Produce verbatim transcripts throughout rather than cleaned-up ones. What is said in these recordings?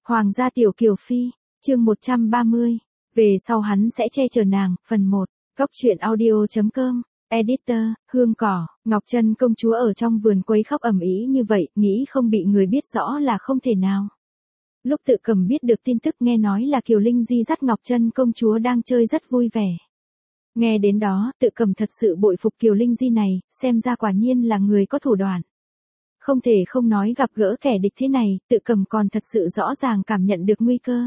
Hoàng gia tiểu kiều phi, chương một trăm ba mươi, về sau hắn sẽ che chở nàng, phần một, góc truyện audio.com, editor, Hương Cỏ, Ngọc Trân công chúa ở trong vườn quấy khóc ầm ĩ như vậy, nghĩ không bị người biết rõ là không thể nào. Lúc Tự Cầm biết được tin tức nghe nói là Kiều Linh Di dắt Ngọc Trân công chúa đang chơi rất vui vẻ. Nghe đến đó, Tự Cầm thật sự bội phục Kiều Linh Di này, xem ra quả nhiên là người có thủ đoạn. Không thể không nói gặp gỡ kẻ địch thế này, Tự Cầm còn thật sự rõ ràng cảm nhận được nguy cơ.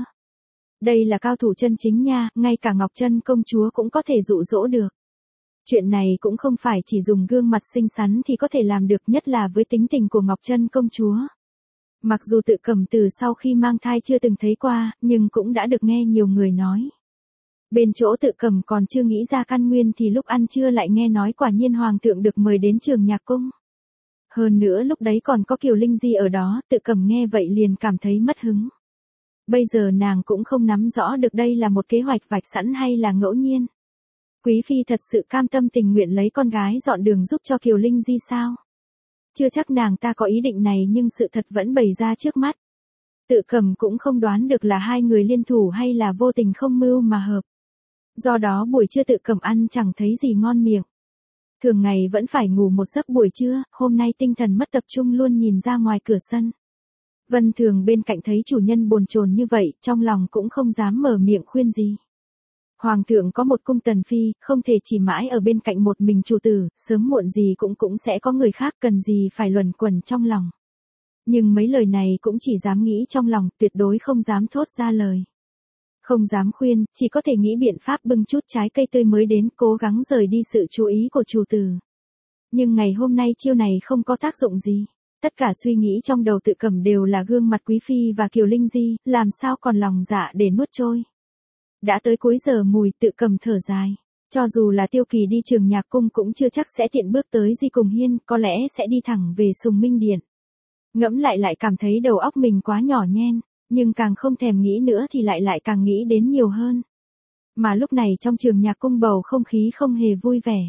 Đây là cao thủ chân chính nha, ngay cả Ngọc Trân công chúa cũng có thể dụ dỗ được. Chuyện này cũng không phải chỉ dùng gương mặt xinh xắn thì có thể làm được, nhất là với tính tình của Ngọc Trân công chúa. Mặc dù Tự Cầm từ sau khi mang thai chưa từng thấy qua, nhưng cũng đã được nghe nhiều người nói. Bên chỗ Tự Cầm còn chưa nghĩ ra căn nguyên thì lúc ăn trưa lại nghe nói quả nhiên Hoàng thượng được mời đến Trường Nhạc Cung. Hơn nữa lúc đấy còn có Kiều Linh Di ở đó, Tự Cầm nghe vậy liền cảm thấy mất hứng. Bây giờ nàng cũng không nắm rõ được đây là một kế hoạch vạch sẵn hay là ngẫu nhiên. Quý phi thật sự cam tâm tình nguyện lấy con gái dọn đường giúp cho Kiều Linh Di sao? Chưa chắc nàng ta có ý định này nhưng sự thật vẫn bày ra trước mắt. Tự Cầm cũng không đoán được là hai người liên thủ hay là vô tình không mưu mà hợp. Do đó buổi trưa Tự Cầm ăn chẳng thấy gì ngon miệng. Thường ngày vẫn phải ngủ một giấc buổi trưa, hôm nay tinh thần mất tập trung luôn nhìn ra ngoài cửa sân. Vân Thường bên cạnh thấy chủ nhân bồn chồn như vậy, trong lòng cũng không dám mở miệng khuyên gì. Hoàng thượng có một cung tần phi, không thể chỉ mãi ở bên cạnh một mình chủ tử, sớm muộn gì cũng cũng sẽ có người khác, cần gì phải luẩn quẩn trong lòng. Nhưng mấy lời này cũng chỉ dám nghĩ trong lòng, tuyệt đối không dám thốt ra lời. Không dám khuyên, chỉ có thể nghĩ biện pháp bưng chút trái cây tươi mới đến, cố gắng rời đi sự chú ý của chủ tử. Nhưng ngày hôm nay chiêu này không có tác dụng gì. Tất cả suy nghĩ trong đầu Tự Cầm đều là gương mặt Quý phi và Kiều Linh Di, làm sao còn lòng dạ để nuốt trôi. Đã tới cuối giờ mùi, Tự Cầm thở dài. Cho dù là Tiêu Kỳ đi Trường Nhạc Cung cũng chưa chắc sẽ tiện bước tới Di Cùng Hiên, có lẽ sẽ đi thẳng về Sùng Minh Điện. Ngẫm lại lại cảm thấy đầu óc mình quá nhỏ nhen, nhưng càng không thèm nghĩ nữa thì lại lại càng nghĩ đến nhiều hơn. Mà lúc này trong Trường Nhạc Cung bầu không khí không hề vui vẻ.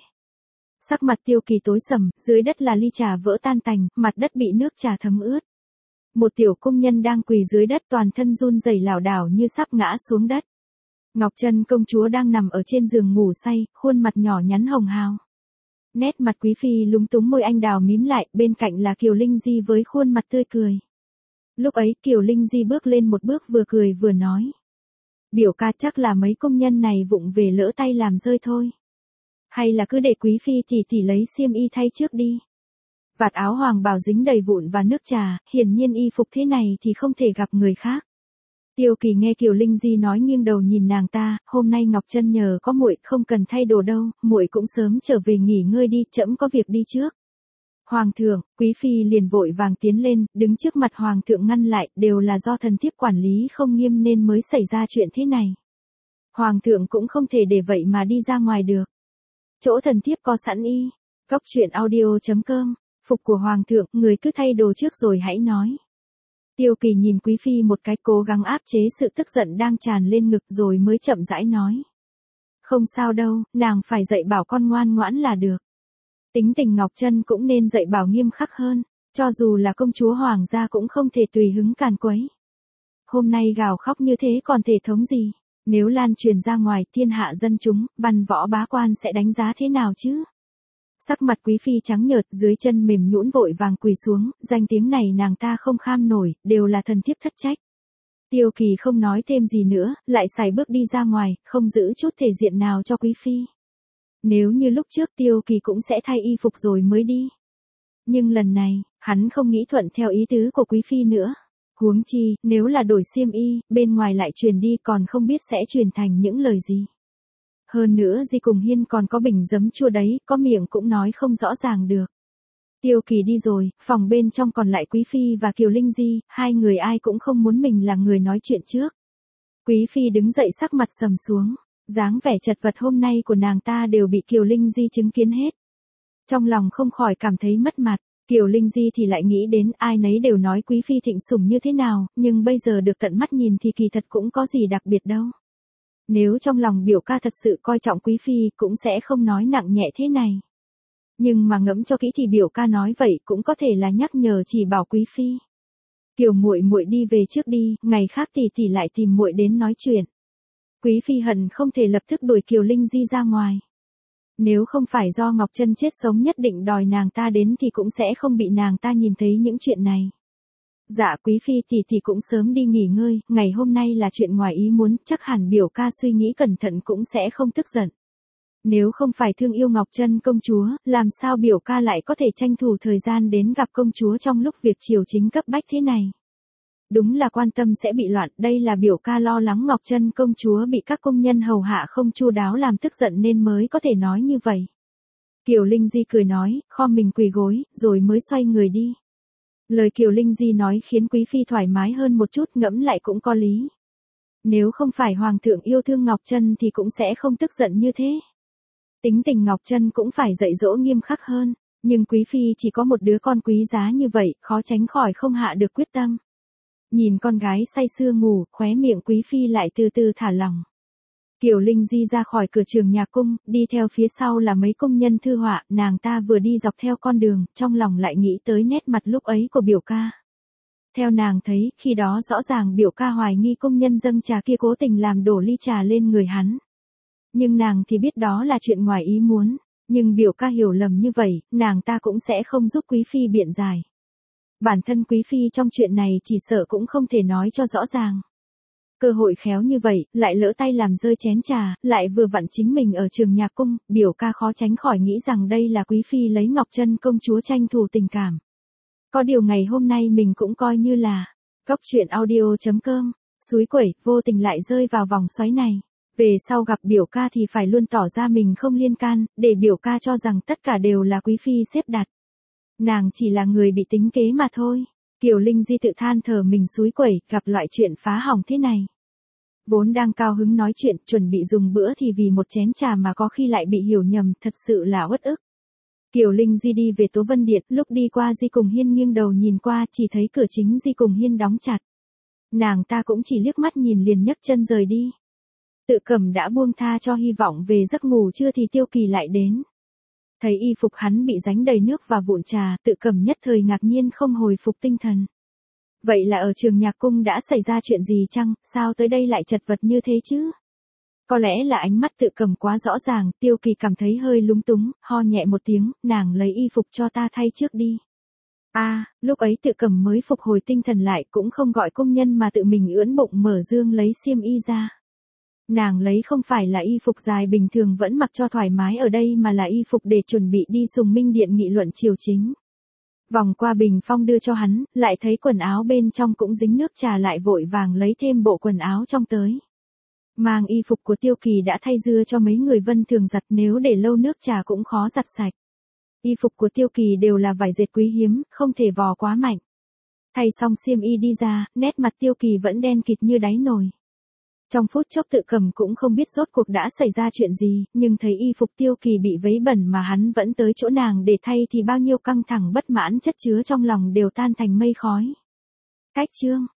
Sắc mặt Tiêu Kỳ tối sầm, dưới đất là ly trà vỡ tan tành, mặt đất bị nước trà thấm ướt. Một tiểu cung nhân đang quỳ dưới đất toàn thân run rẩy lảo đảo như sắp ngã xuống đất. Ngọc Trân công chúa đang nằm ở trên giường ngủ say, khuôn mặt nhỏ nhắn hồng hào. Nét mặt Quý phi lúng túng, môi anh đào mím lại, bên cạnh là Kiều Linh Di với khuôn mặt tươi cười. Lúc ấy Kiều Linh Di bước lên một bước vừa cười vừa nói. Biểu ca, chắc là mấy công nhân này vụng về lỡ tay làm rơi thôi. Hay là cứ để Quý phi tỷ tỷ lấy xiêm y thay trước đi. Vạt áo hoàng bào dính đầy vụn và nước trà, hiển nhiên y phục thế này thì không thể gặp người khác. Tiêu Kỳ nghe Kiều Linh Di nói nghiêng đầu nhìn nàng ta, hôm nay Ngọc Trân nhờ có muội, không cần thay đồ đâu, muội cũng sớm trở về nghỉ ngơi đi, trẫm có việc đi trước. Hoàng thượng, Quý phi liền vội vàng tiến lên, đứng trước mặt hoàng thượng ngăn lại, đều là do thần thiếp quản lý không nghiêm nên mới xảy ra chuyện thế này. Hoàng thượng cũng không thể để vậy mà đi ra ngoài được. Chỗ thần thiếp có sẵn y. Góc truyện audio.com, phục của hoàng thượng, người cứ thay đồ trước rồi hãy nói. Tiêu Kỳ nhìn Quý phi một cái, cố gắng áp chế sự tức giận đang tràn lên ngực rồi mới chậm rãi nói. Không sao đâu, nàng phải dạy bảo con ngoan ngoãn là được. Tính tình Ngọc Trân cũng nên dạy bảo nghiêm khắc hơn, cho dù là công chúa hoàng gia cũng không thể tùy hứng càn quấy. Hôm nay gào khóc như thế còn thể thống gì? Nếu lan truyền ra ngoài, thiên hạ dân chúng, văn võ bá quan sẽ đánh giá thế nào chứ? Sắc mặt Quý phi trắng nhợt, dưới chân mềm nhũn vội vàng quỳ xuống, danh tiếng này nàng ta không kham nổi, đều là thần thiếp thất trách. Tiêu Kỳ không nói thêm gì nữa, lại sải bước đi ra ngoài, không giữ chút thể diện nào cho Quý phi. Nếu như lúc trước Tiêu Kỳ cũng sẽ thay y phục rồi mới đi. Nhưng lần này, hắn không nghĩ thuận theo ý tứ của Quý phi nữa. Huống chi, nếu là đổi xiêm y, bên ngoài lại truyền đi còn không biết sẽ truyền thành những lời gì. Hơn nữa Di Cùng Hiên còn có bình giấm chua đấy, có miệng cũng nói không rõ ràng được. Tiêu Kỳ đi rồi, phòng bên trong còn lại Quý phi và Kiều Linh Di, hai người ai cũng không muốn mình là người nói chuyện trước. Quý phi đứng dậy sắc mặt sầm xuống, dáng vẻ chật vật hôm nay của nàng ta đều bị Kiều Linh Di chứng kiến hết. Trong lòng không khỏi cảm thấy mất mặt. Kiều Linh Di thì lại nghĩ đến ai nấy đều nói Quý phi thịnh sủng như thế nào, nhưng bây giờ được tận mắt nhìn thì kỳ thật cũng có gì đặc biệt đâu. Nếu trong lòng biểu ca thật sự coi trọng Quý phi cũng sẽ không nói nặng nhẹ thế này. Nhưng mà ngẫm cho kỹ thì biểu ca nói vậy cũng có thể là nhắc nhở chỉ bảo Quý phi. Kiều muội muội đi về trước đi, ngày khác tỷ tỷ lại tìm muội đến nói chuyện. Quý phi hận không thể lập tức đuổi Kiều Linh Di ra ngoài. Nếu không phải do Ngọc Trân chết sống nhất định đòi nàng ta đến thì cũng sẽ không bị nàng ta nhìn thấy những chuyện này. Dạ quý phi tỷ tỷ cũng sớm đi nghỉ ngơi, ngày hôm nay là chuyện ngoài ý muốn, chắc hẳn biểu ca suy nghĩ cẩn thận cũng sẽ không tức giận. Nếu không phải thương yêu Ngọc Trân công chúa, làm sao biểu ca lại có thể tranh thủ thời gian đến gặp công chúa trong lúc việc triều chính cấp bách thế này. Đúng là quan tâm sẽ bị loạn, đây là biểu ca lo lắng Ngọc Trân công chúa bị các công nhân hầu hạ không chu đáo làm tức giận nên mới có thể nói như vậy. Kiều Linh Di cười nói, khom mình quỳ gối, rồi mới xoay người đi. Lời Kiều Linh Di nói khiến quý phi thoải mái hơn một chút, ngẫm lại cũng có lý. Nếu không phải hoàng thượng yêu thương Ngọc Trân thì cũng sẽ không tức giận như thế. Tính tình Ngọc Trân cũng phải dạy dỗ nghiêm khắc hơn, nhưng quý phi chỉ có một đứa con quý giá như vậy, khó tránh khỏi không hạ được quyết tâm. Nhìn con gái say sưa ngủ, khóe miệng quý phi lại từ từ thả lỏng. Kiều Linh Di ra khỏi cửa trường nhà cung, đi theo phía sau là mấy công nhân thư họa, nàng ta vừa đi dọc theo con đường, trong lòng lại nghĩ tới nét mặt lúc ấy của biểu ca. Theo nàng thấy, khi đó rõ ràng biểu ca hoài nghi công nhân dâng trà kia cố tình làm đổ ly trà lên người hắn. Nhưng nàng thì biết đó là chuyện ngoài ý muốn, nhưng biểu ca hiểu lầm như vậy, nàng ta cũng sẽ không giúp quý phi biện giải. Bản thân quý phi trong chuyện này chỉ sợ cũng không thể nói cho rõ ràng. Cơ hội khéo như vậy, lại lỡ tay làm rơi chén trà, lại vừa vặn chính mình ở trường nhạc cung, biểu ca khó tránh khỏi nghĩ rằng đây là quý phi lấy Ngọc Trân công chúa tranh thủ tình cảm. Có điều ngày hôm nay mình cũng coi như là Góc truyện audio chấm com, suối quẩy, vô tình lại rơi vào vòng xoáy này. Về sau gặp biểu ca thì phải luôn tỏ ra mình không liên can, để biểu ca cho rằng tất cả đều là quý phi xếp đặt. Nàng chỉ là người bị tính kế mà thôi. Kiều Linh Di tự than thở mình suối quẩy, gặp loại chuyện phá hỏng thế này. Vốn đang cao hứng nói chuyện, chuẩn bị dùng bữa thì vì một chén trà mà có khi lại bị hiểu nhầm, thật sự là uất ức. Kiều Linh Di đi về Tố Vân Điện, lúc đi qua Di Cùng Hiên nghiêng đầu nhìn qua, chỉ thấy cửa chính Di Cùng Hiên đóng chặt. Nàng ta cũng chỉ liếc mắt nhìn liền nhấc chân rời đi. Tự Cẩm đã buông tha cho hy vọng về giấc ngủ trưa thì Tiêu Kỳ lại đến. Thấy y phục hắn bị dính đầy nước và vụn trà, Tự Cẩm nhất thời ngạc nhiên không hồi phục tinh thần. Vậy là ở trường nhạc cung đã xảy ra chuyện gì chăng, sao tới đây lại chật vật như thế chứ? Có lẽ là ánh mắt Tự Cẩm quá rõ ràng, Tiêu Kỳ cảm thấy hơi lúng túng, ho nhẹ một tiếng, nàng lấy y phục cho ta thay trước đi. A, à, lúc ấy Tự Cẩm mới phục hồi tinh thần lại, cũng không gọi công nhân mà tự mình ưỡn bụng mở dương lấy xiêm y ra. Nàng lấy không phải là y phục dài bình thường vẫn mặc cho thoải mái ở đây mà là y phục để chuẩn bị đi Sùng Minh Điện nghị luận triều chính. Vòng qua bình phong đưa cho hắn, lại thấy quần áo bên trong cũng dính nước trà, lại vội vàng lấy thêm bộ quần áo trong tới. Mang y phục của Tiêu Kỳ đã thay dưa cho mấy người Vân thường giặt, nếu để lâu nước trà cũng khó giặt sạch. Y phục của Tiêu Kỳ đều là vải dệt quý hiếm, không thể vò quá mạnh. Thay xong xiêm y đi ra, nét mặt Tiêu Kỳ vẫn đen kịt như đáy nồi. Trong phút chốc Tự Cẩm cũng không biết rốt cuộc đã xảy ra chuyện gì, nhưng thấy y phục Tiêu Kỳ bị vấy bẩn mà hắn vẫn tới chỗ nàng để thay thì bao nhiêu căng thẳng bất mãn chất chứa trong lòng đều tan thành mây khói. Cách chương